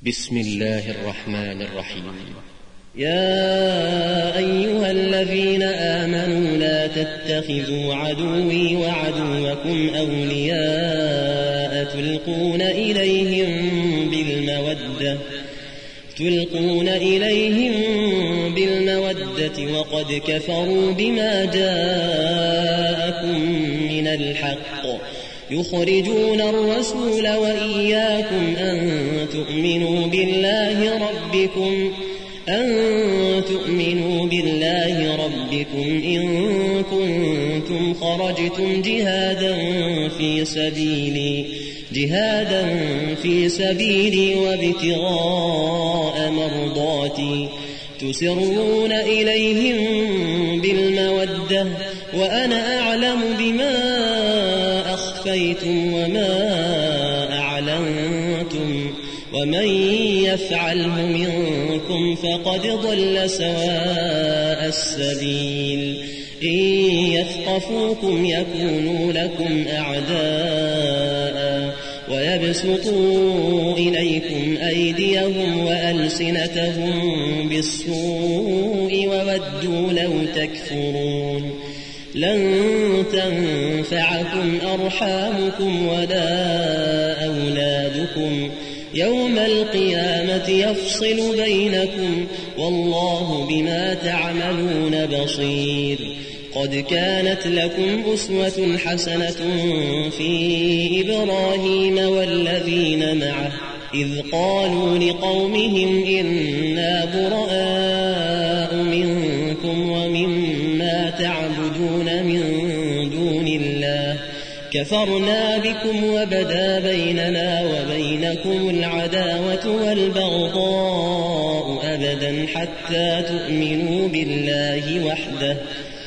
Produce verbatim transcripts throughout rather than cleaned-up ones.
بسم الله الرحمن الرحيم. يا أيها الذين آمنوا لا تتخذوا عدوي وعدوكم أولياء تلقون إليهم بالمودة تلقون إليهم بالمودة وقد كفروا بما جاءكم من الحق يخرجون الرسول وإياكم أن تؤمنوا بالله ربكم أن تؤمنوا بالله ربكم إن كنتم خرجتم جهادا في سبيلي جهادا في سبيلي وابتغاء مرضاتي تسرون إليهم بالمودة وأنا أعلم بما أخفيتم وما أعلنتم ومن يفعله منكم فقد ضل سواء السبيل إن يثقفوكم يكونوا لكم أعداء ويبسطوا إليكم أيديهم وألسنتهم بالسوء وودوا لو تكفرون لن تنفعكم أرحامكم ولا أولادكم يوم القيامة يفصل بينكم والله بما تعملون بصير. قد كانت لكم أسوة حسنة في إبراهيم والذين معه إذ قالوا لقومهم إنا براء منكم ومما تعبدون من دون الله كفرنا بكم وبدا بيننا وبينكم العداوة والبغضاء أبدا حتى تؤمنوا بالله وحده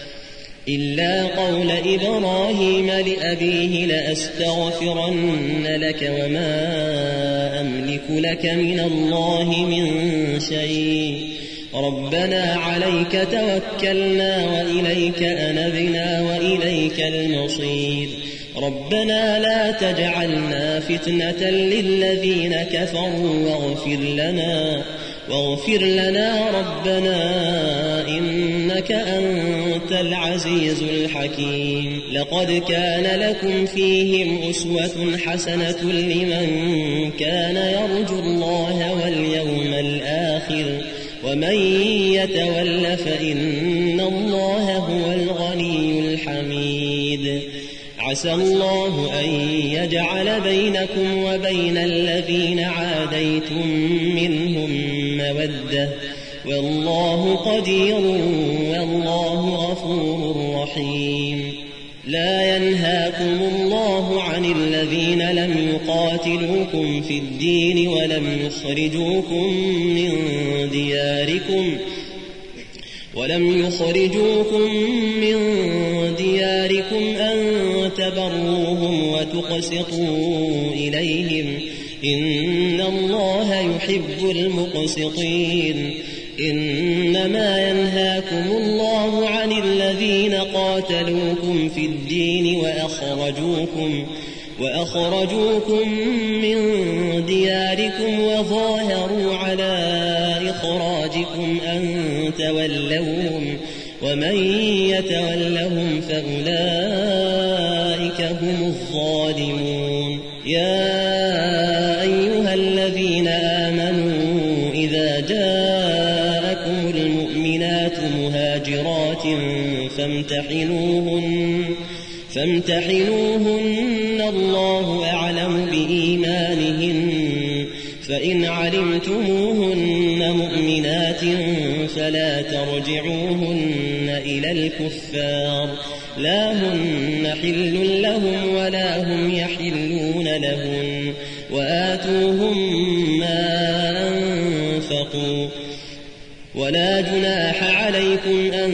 إلا قول إبراهيم لأبيه لأستغفرن لك وما أملك لك من الله من شيء ربنا عليك توكلنا وإليك أنبنا وإليك المصير ربنا لا تجعلنا فتنة للذين كفروا واغفر لنا واغفر لنا ربنا إنك أنت العزيز الحكيم. لقد كان لكم فيهم أسوة حسنة لمن كان يرجو الله واليوم الآخر ومن يتول فإن الله هو الغني الحميد. عسى الله أن يجعل بينكم وبين الذين عاديتم منهم مودة والله قدير والله غفور رحيم. لا ينهاكم الله عن الذين لم يقاتلوكم في الدين ولم يخرجوكم من دياركم ولم يخرجوكم من دياركم أن تبروهم وتقسطوا إليهم إن الله يحب المقسطين. إنما ينهاكم الله عن الذين قاتلوكم في الدين وأخرجوكم وأخرجوكم من دياركم وظاهروا على إخراجكم أن تولوهم ومن يتولهم فأولئك هم الظالمون. يا أيها الذين آمنوا إذا جاءكم المؤمنات مهاجرات فامتحنوهن فامتحنوهن الله أعلم بإيمانهن فإن علمتموهن مؤمنات فلا ترجعوهن إلى الكفار لا هن حل لهم ولا هم يحلون لهن وآتوهم ما أنفقوا ولا جناح عليكم أن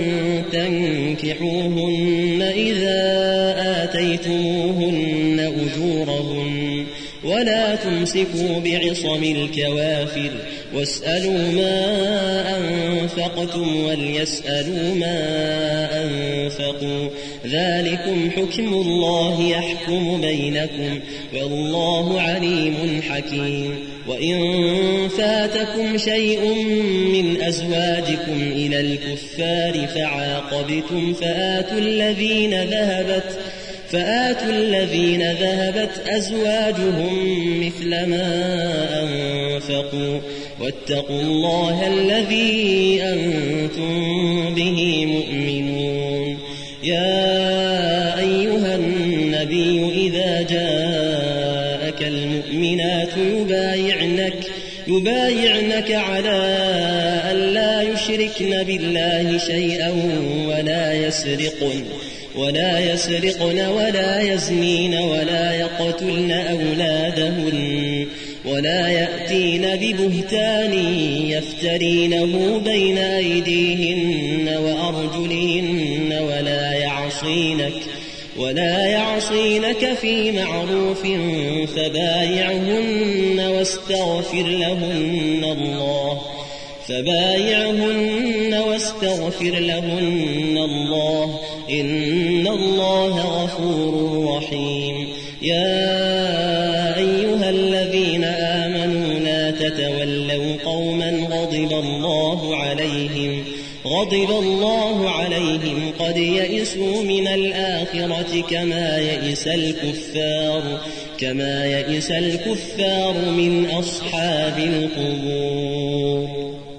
تنكحوهن إذا آتيتموهن أجورهن ولا تمسكوا بعصم الكوافر واسألوا ما أنفقتم وليسألوا ما أنفقوا ذلكم حكم الله يحكم بينكم والله عليم حكيم. وإن فاتكم شيء من أزواجكم إلى الكفار فعاقبتم فآتوا الذين ذهبت فآتوا الذين ذهبت أزواجهم مثل ما أنفقوا واتقوا الله الذي أنتم به مؤمنون. يا أيها النبي إذا جاءك المؤمنات يبايعنك يبايعنك على أن لا يشركن بالله شيئا ولا يسرقن ولا يسرقن ولا يزنين ولا يقتلن أولادهن ولا يأتين ببهتان يفترينه بين أيديهن وأرجلهن ولا يعصينك ولا يعصينك في معروف فبايعهن واستغفر لهن الله فبايعهن واستغفر لهن الله إن الله غفور رحيم. يا أيها الذين آمنوا لا تتولوا قوما غضب الله عليهم غضب الله عليهم قد يئسوا من الآخرة كما يئس الكفار كما يئس الكفار من أصحاب القبور.